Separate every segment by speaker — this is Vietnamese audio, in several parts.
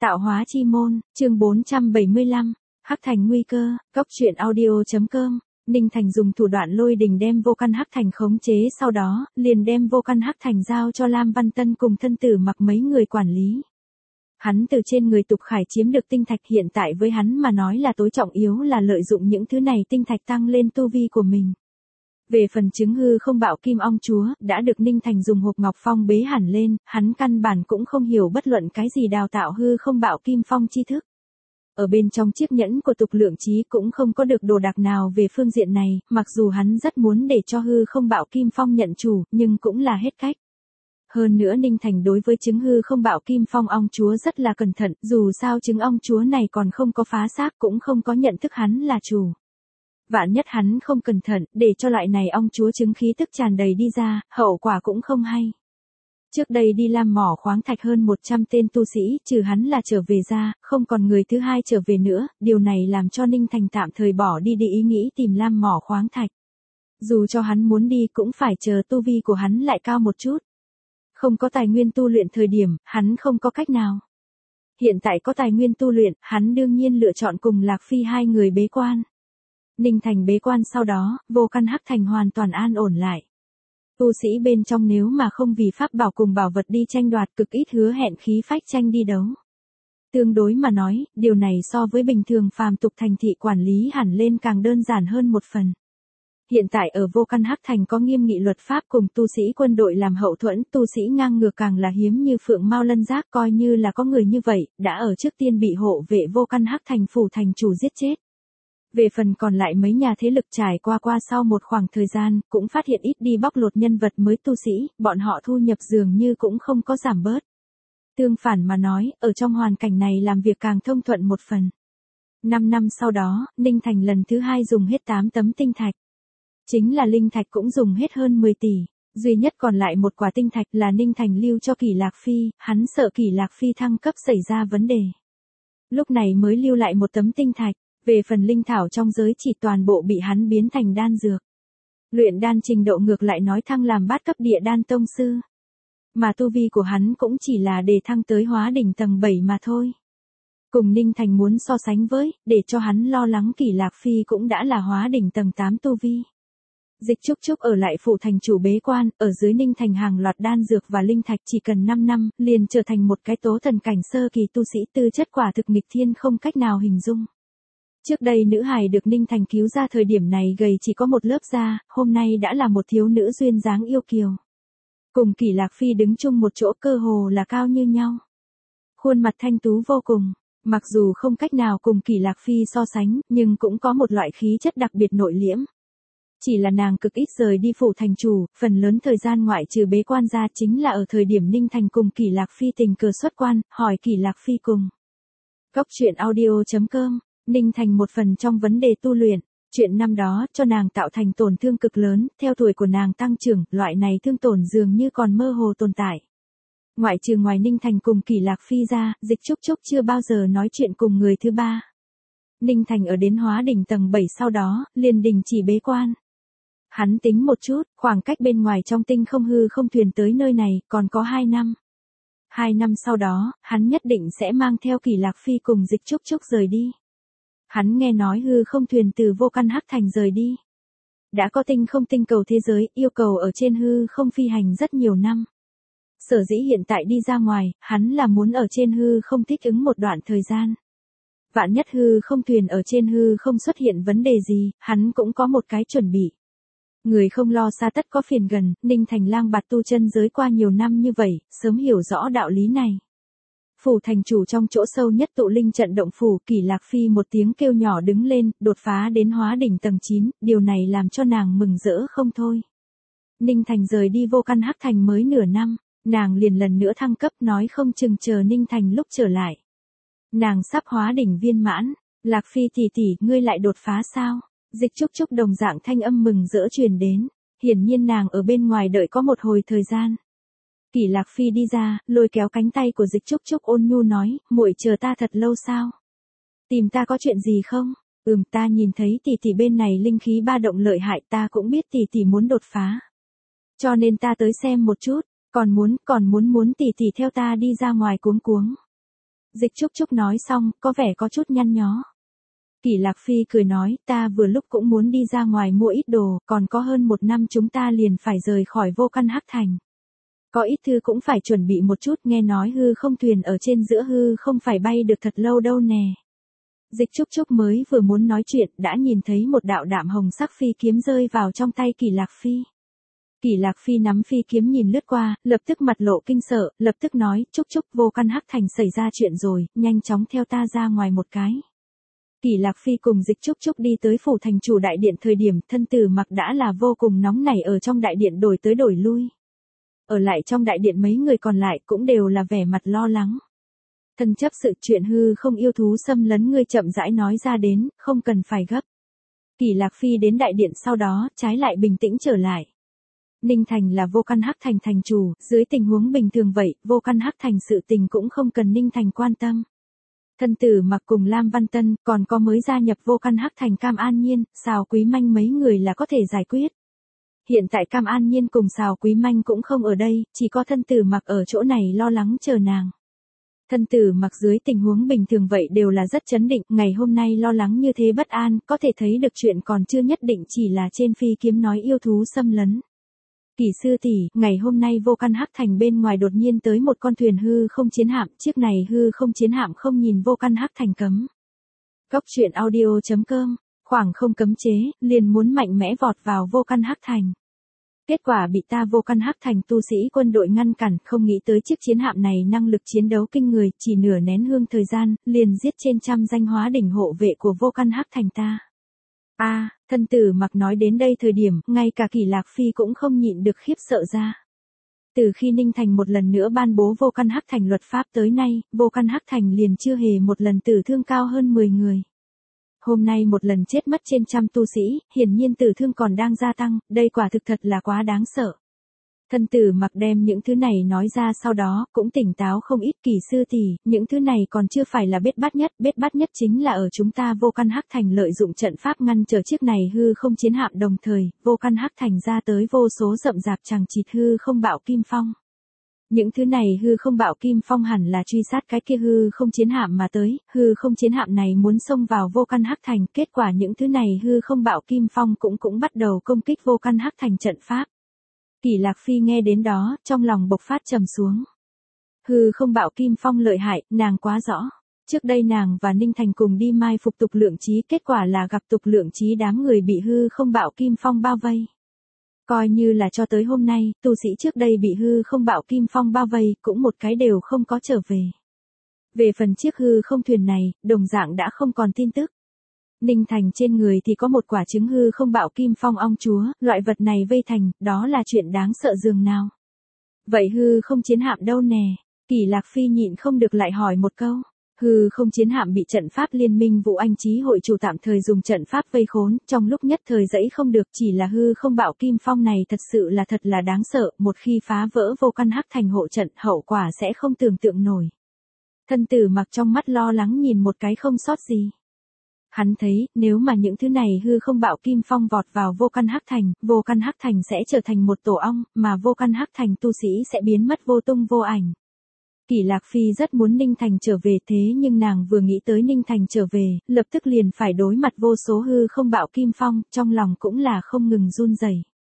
Speaker 1: Tạo hóa chi môn, chương 475, Hắc Thành nguy cơ, Cốc truyện audio.com. Ninh Thành dùng thủ đoạn lôi đình đem Vô Căn Hắc Thành khống chế, sau đó, liền đem Vô Căn Hắc Thành giao cho Lam Văn Tân cùng thân tử Mặc mấy người quản lý. Hắn từ trên người Tục Khải chiếm được tinh thạch, hiện tại với hắn mà nói là tối trọng yếu là lợi dụng những thứ này tinh thạch tăng lên tu vi của mình. Về phần chứng hư không bạo kim ong chúa, đã được Ninh Thành dùng hộp ngọc phong bế hẳn lên, hắn căn bản cũng không hiểu bất luận cái gì đào tạo hư không bạo kim phong tri thức. Ở bên trong chiếc nhẫn của Tục Lượng Chí cũng không có được đồ đạc nào về phương diện này, mặc dù hắn rất muốn để cho hư không bạo kim phong nhận chủ, nhưng cũng là hết cách. Hơn nữa Ninh Thành đối với chứng hư không bạo kim phong ong chúa rất là cẩn thận, dù sao chứng ong chúa này còn không có phá xác, cũng không có nhận thức hắn là chủ. Vạn nhất hắn không cẩn thận, để cho loại này ong chúa chứng khí tức tràn đầy đi ra, hậu quả cũng không hay. Trước đây đi làm mỏ khoáng thạch hơn 100 tên tu sĩ, trừ hắn là trở về ra, không còn người thứ hai trở về nữa, điều này làm cho Ninh Thành tạm thời bỏ đi ý nghĩ tìm làm mỏ khoáng thạch. Dù cho hắn muốn đi cũng phải chờ tu vi của hắn lại cao một chút. Không có tài nguyên tu luyện thời điểm, hắn không có cách nào. Hiện tại có tài nguyên tu luyện, hắn đương nhiên lựa chọn cùng Lạc Phi hai người bế quan. Ninh Thành bế quan sau đó, Vô Căn Hắc Thành hoàn toàn an ổn lại. Tu sĩ bên trong nếu mà không vì pháp bảo cùng bảo vật đi tranh đoạt, cực ít hứa hẹn khí phách tranh đi đấu. Tương đối mà nói, điều này so với bình thường phàm tục thành thị quản lý hẳn lên càng đơn giản hơn một phần. Hiện tại ở Vô Căn Hắc Thành có nghiêm nghị luật pháp cùng tu sĩ quân đội làm hậu thuẫn, tu sĩ ngang ngược càng là hiếm như phượng mao lân giác, coi như là có người như vậy, đã ở trước tiên bị hộ vệ Vô Căn Hắc Thành phủ thành chủ giết chết. Về phần còn lại mấy nhà thế lực trải qua sau một khoảng thời gian, cũng phát hiện ít đi bóc lột nhân vật mới tu sĩ, bọn họ thu nhập dường như cũng không có giảm bớt. Tương phản mà nói, ở trong hoàn cảnh này làm việc càng thông thuận một phần. 5 năm sau đó, Ninh Thành lần thứ 2 dùng hết 8 tấm tinh thạch. Chính là linh thạch cũng dùng hết hơn 10 tỷ, duy nhất còn lại một quả tinh thạch là Ninh Thành lưu cho Kỷ Lạc Phi, hắn sợ Kỷ Lạc Phi thăng cấp xảy ra vấn đề. Lúc này mới lưu lại một tấm tinh thạch. Về phần linh thảo trong giới chỉ toàn bộ bị hắn biến thành đan dược. Luyện đan trình độ ngược lại nói thăng làm bát cấp địa đan tông sư. Mà tu vi của hắn cũng chỉ là để thăng tới hóa đỉnh tầng 7 mà thôi. Cùng Ninh Thành muốn so sánh với, để cho hắn lo lắng Kỷ Lạc Phi cũng đã là hóa đỉnh tầng 8 tu vi. Dịch Trúc Trúc ở lại phụ thành chủ bế quan, ở dưới Ninh Thành hàng loạt đan dược và linh thạch, chỉ cần 5 năm, liền trở thành một cái tố thần cảnh sơ kỳ tu sĩ, tư chất quả thực nghịch thiên không cách nào hình dung. Trước đây nữ hài được Ninh Thành cứu ra thời điểm này gầy chỉ có một lớp da, hôm nay đã là một thiếu nữ duyên dáng yêu kiều. Cùng Kỷ Lạc Phi đứng chung một chỗ, cơ hồ là cao như nhau. Khuôn mặt thanh tú vô cùng, mặc dù không cách nào cùng Kỷ Lạc Phi so sánh, nhưng cũng có một loại khí chất đặc biệt nội liễm. Chỉ là nàng cực ít rời đi phủ thành chủ, phần lớn thời gian ngoại trừ bế quan ra chính là ở thời điểm Ninh Thành cùng Kỷ Lạc Phi tình cờ xuất quan, hỏi Kỷ Lạc Phi cùng. Cốc truyện audio.com. Ninh Thành một phần trong vấn đề tu luyện, chuyện năm đó cho nàng tạo thành tổn thương cực lớn, theo tuổi của nàng tăng trưởng, loại này thương tổn dường như còn mơ hồ tồn tại. Ngoại trừ ngoài Ninh Thành cùng Kỷ Lạc Phi ra, Dịch Trúc Trúc chưa bao giờ nói chuyện cùng người thứ ba. Ninh Thành ở đến hóa đỉnh tầng 7 sau đó, liền đình chỉ bế quan. Hắn tính một chút, khoảng cách bên ngoài trong tinh không hư không thuyền tới nơi này, còn có 2 năm. 2 năm sau đó, hắn nhất định sẽ mang theo Kỷ Lạc Phi cùng Dịch Trúc Trúc rời đi. Hắn nghe nói hư không thuyền từ Vô Căn Hắc Thành rời đi. Đã có tinh không tinh cầu thế giới, yêu cầu ở trên hư không phi hành rất nhiều năm. Sở dĩ hiện tại đi ra ngoài, hắn là muốn ở trên hư không thích ứng một đoạn thời gian. Vạn nhất hư không thuyền ở trên hư không xuất hiện vấn đề gì, hắn cũng có một cái chuẩn bị. Người không lo xa tất có phiền gần, Ninh Thành lang bạt tu chân giới qua nhiều năm như vậy, sớm hiểu rõ đạo lý này. Phủ thành chủ trong chỗ sâu nhất tụ linh trận động phủ, Kỷ Lạc Phi một tiếng kêu nhỏ đứng lên, đột phá đến hóa đỉnh tầng 9, điều này làm cho nàng mừng rỡ không thôi. Ninh Thành rời đi Vô Căn Hắc Thành mới nửa năm, nàng liền lần nữa thăng cấp, nói không chừng chờ Ninh Thành lúc trở lại. Nàng sắp hóa đỉnh viên mãn, Lạc Phi tỷ tỷ, ngươi lại đột phá sao? Dịch Trúc Trúc đồng dạng thanh âm mừng rỡ truyền đến, hiển nhiên nàng ở bên ngoài đợi có một hồi thời gian. Kỷ Lạc Phi đi ra, lôi kéo cánh tay của Dịch Trúc Trúc ôn nhu nói, muội chờ ta thật lâu sao? Tìm ta có chuyện gì không? Ta nhìn thấy tỷ tỷ bên này linh khí ba động lợi hại, ta cũng biết tỷ tỷ muốn đột phá. Cho nên ta tới xem một chút, còn muốn tỷ tỷ theo ta đi ra ngoài cuống cuống. Dịch Trúc Trúc nói xong, có vẻ có chút nhăn nhó. Kỷ Lạc Phi cười nói, ta vừa lúc cũng muốn đi ra ngoài mua ít đồ, còn có hơn 1 năm chúng ta liền phải rời khỏi Vô Căn Hắc Thành. Có ít thư cũng phải chuẩn bị một chút, nghe nói hư không thuyền ở trên giữa hư không phải bay được thật lâu đâu nè. Dịch Trúc Trúc mới vừa muốn nói chuyện, đã nhìn thấy một đạo đạm hồng sắc phi kiếm rơi vào trong tay Kỷ Lạc Phi. Kỷ Lạc Phi nắm phi kiếm nhìn lướt qua, lập tức mặt lộ kinh sợ, lập tức nói, Trúc Trúc, Vô Căn Hắc Thành xảy ra chuyện rồi, nhanh chóng theo ta ra ngoài một cái. Kỷ Lạc Phi cùng Dịch Trúc Trúc đi tới phủ thành chủ đại điện thời điểm Thân Tử Mặc đã là vô cùng nóng nảy ở trong đại điện đổi tới đổi lui. Ở lại trong đại điện mấy người còn lại cũng đều là vẻ mặt lo lắng. Thân chấp sự chuyện hư không yêu thú xâm lấn ngươi chậm rãi nói ra đến, không cần phải gấp. Kỷ Lạc Phi đến đại điện sau đó, trái lại bình tĩnh trở lại. Ninh Thành là Vô Căn Hắc Thành thành chủ, dưới tình huống bình thường vậy, Vô Căn Hắc Thành sự tình cũng không cần Ninh Thành quan tâm. Thân Tử Mặc cùng Lam Văn Tân, còn có mới gia nhập Vô Căn Hắc Thành Cam An Nhiên, Sào Quý Manh mấy người là có thể giải quyết. Hiện tại Cam An Nhiên cùng Sào Quý Manh cũng không ở đây, chỉ có Thân Tử Mặc ở chỗ này lo lắng chờ nàng. Thân Tử Mặc dưới tình huống bình thường vậy đều là rất chấn định, ngày hôm nay lo lắng như thế bất an, có thể thấy được chuyện còn chưa nhất định chỉ là trên phi kiếm nói yêu thú xâm lấn. Kỷ sư tỷ, ngày hôm nay Vô Căn Hắc Thành bên ngoài đột nhiên tới một con thuyền hư không chiến hạm, chiếc này hư không chiến hạm không nhìn Vô Căn Hắc Thành cấm. Góc truyện audio.com, khoảng không cấm chế, liền muốn mạnh mẽ vọt vào Vô Căn Hắc Thành. Kết quả bị ta Vô Căn Hắc Thành tu sĩ quân đội ngăn cản, không nghĩ tới chiếc chiến hạm này năng lực chiến đấu kinh người, chỉ nửa nén hương thời gian, liền giết trên trăm danh hóa đỉnh hộ vệ của Vô Căn Hắc Thành ta. Thân Tử Mặc nói đến đây thời điểm, ngay cả Kỷ Lạc Phi cũng không nhịn được khiếp sợ ra. Từ khi Ninh Thành một lần nữa ban bố Vô Căn Hắc Thành luật pháp tới nay, Vô Căn Hắc Thành liền chưa hề một lần tử thương cao hơn 10 người. Hôm nay một lần chết mất trên trăm tu sĩ, hiển nhiên tử thương còn đang gia tăng, đây quả thực thật là quá đáng sợ. Thân Tử Mặc đem những thứ này nói ra sau đó, cũng tỉnh táo không ít. Kỷ sư tỷ, những thứ này còn chưa phải là bết bát nhất chính là ở chúng ta Vô Căn Hắc Thành lợi dụng trận pháp ngăn trở chiếc này hư không chiến hạm, đồng thời, Vô Căn Hắc Thành ra tới vô số rậm rạp chằng chịt hư không bạo kim phong. Những thứ này hư không bạo kim phong hẳn là truy sát cái kia hư không chiến hạm mà tới, hư không chiến hạm này muốn xông vào Vô Căn Hắc Thành, kết quả những thứ này hư không bạo kim phong cũng bắt đầu công kích Vô Căn Hắc Thành trận pháp. Kỷ Lạc Phi nghe đến đó, trong lòng bộc phát trầm xuống. Hư không bạo kim phong lợi hại, nàng quá rõ. Trước đây nàng và Ninh Thành cùng đi mai phục Tục Lượng Chí, kết quả là gặp Tục Lượng Chí đám người bị hư không bạo kim phong bao vây. Coi như là cho tới hôm nay, tu sĩ trước đây bị hư không bạo kim phong bao vây, cũng một cái đều không có trở về. Về phần chiếc hư không thuyền này, đồng dạng đã không còn tin tức. Ninh Thành trên người thì có một quả trứng hư không bạo kim phong ong chúa, loại vật này vây thành, đó là chuyện đáng sợ dường nào. Vậy hư không chiến hạm đâu nè? Kỷ Lạc Phi nhịn không được lại hỏi một câu. Hư không chiến hạm bị trận pháp liên minh Vũ Anh Chí hội chủ tạm thời dùng trận pháp vây khốn, trong lúc nhất thời dẫy không được, chỉ là hư không bạo kim phong này thật sự là thật là đáng sợ, một khi phá vỡ Vô Căn Hắc Thành hộ trận, hậu quả sẽ không tưởng tượng nổi. Thân Tử Mặc trong mắt lo lắng nhìn một cái không sót gì. Hắn thấy, nếu mà những thứ này hư không bạo kim phong vọt vào Vô Căn Hắc Thành, Vô Căn Hắc Thành sẽ trở thành một tổ ong, mà Vô Căn Hắc Thành tu sĩ sẽ biến mất vô tung vô ảnh. Kỷ Lạc Phi rất muốn Ninh Thành trở về, thế nhưng nàng vừa nghĩ tới Ninh Thành trở về, lập tức liền phải đối mặt vô số hư không bạo kim phong, trong lòng cũng là không ngừng run rẩy.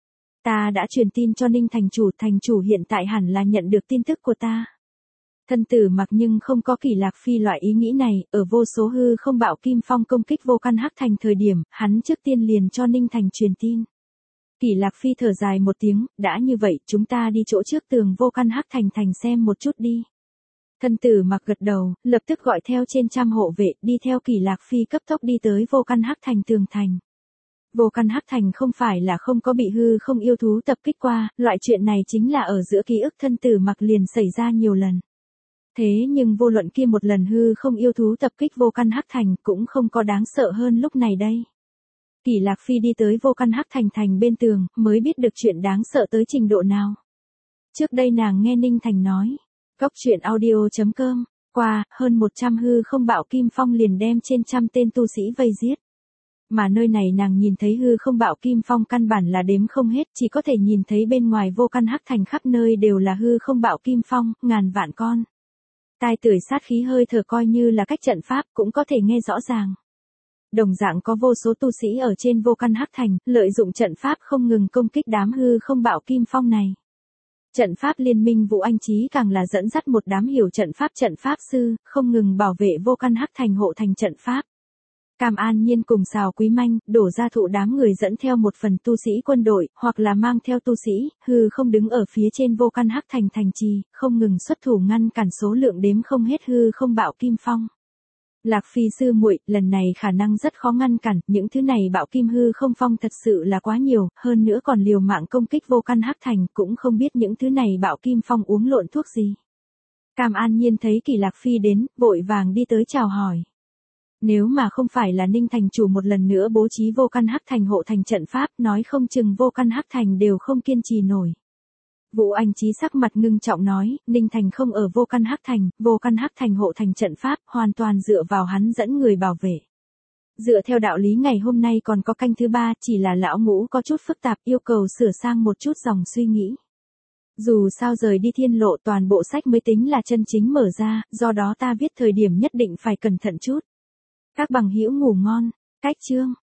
Speaker 1: Ta đã truyền tin cho Ninh thành chủ hiện tại hẳn là nhận được tin tức của ta. Thân Tử Mặc nhưng không có Kỷ Lạc Phi loại ý nghĩ này, ở vô số hư không bạo kim phong công kích Vô Căn Hắc Thành thời điểm, hắn trước tiên liền cho Ninh Thành truyền tin. Kỷ Lạc Phi thở dài một tiếng, đã như vậy, chúng ta đi chỗ trước tường Vô Căn Hắc Thành xem một chút đi. Thân Tử Mặc gật đầu, lập tức gọi theo trên trăm hộ vệ, đi theo Kỷ Lạc Phi cấp tốc đi tới Vô Căn Hắc Thành tường thành. Vô Căn Hắc Thành không phải là không có bị hư không yêu thú tập kích qua, loại chuyện này chính là ở giữa ký ức Thân Tử Mặc liền xảy ra nhiều lần. Thế nhưng vô luận kia một lần hư không yêu thú tập kích Vô Căn Hắc Thành cũng không có đáng sợ hơn lúc này đây. Kỷ Lạc Phi đi tới Vô Căn Hắc Thành bên tường, mới biết được chuyện đáng sợ tới trình độ nào. Trước đây nàng nghe Ninh Thành nói, góc truyện audio.com, qua, hơn 100 hư không bạo kim phong liền đem trên trăm tên tu sĩ vây giết. Mà nơi này nàng nhìn thấy hư không bạo kim phong căn bản là đếm không hết, chỉ có thể nhìn thấy bên ngoài Vô Căn Hắc Thành khắp nơi đều là hư không bạo kim phong, ngàn vạn con. Tai tưởi sát khí hơi thở coi như là cách trận pháp cũng có thể nghe rõ ràng. Đồng dạng có vô số tu sĩ ở trên vô căn hắc thành, lợi dụng trận pháp không ngừng công kích đám hư không bạo kim phong này. Trận pháp liên minh Vũ Anh Chí càng là dẫn dắt một đám hiểu trận pháp sư, không ngừng bảo vệ vô căn hắc thành hộ thành trận pháp. Cam An Nhiên cùng Sào Quý Manh, đổ ra thụ đám người dẫn theo một phần tu sĩ quân đội, hoặc là mang theo tu sĩ, hư không đứng ở phía trên vô căn hắc thành thành trì, không ngừng xuất thủ ngăn cản số lượng đếm không hết hư không bạo kim phong. Lạc Phi sư muội, lần này khả năng rất khó ngăn cản, những thứ này bạo kim hư không phong thật sự là quá nhiều, hơn nữa còn liều mạng công kích vô căn hắc thành, cũng không biết những thứ này bạo kim phong uống lộn thuốc gì. Cam An Nhiên thấy Kỳ Lạc Phi đến, vội vàng đi tới chào hỏi. Nếu mà không phải là Ninh thành chủ một lần nữa bố trí vô căn hắc thành hộ thành trận pháp, nói không chừng vô căn hắc thành đều không kiên trì nổi. Vũ Anh Chí sắc mặt ngưng trọng nói, Ninh thành không ở vô căn hắc thành hộ thành trận pháp, hoàn toàn dựa vào hắn dẫn người bảo vệ. Dựa theo đạo lý ngày hôm nay còn có canh thứ 3, chỉ là lão ngũ có chút phức tạp, yêu cầu sửa sang một chút dòng suy nghĩ. Dù sao rời đi thiên lộ toàn bộ sách mới tính là chân chính mở ra, do đó ta viết thời điểm nhất định phải cẩn thận chút. Các bằng hữu ngủ ngon, cách chương.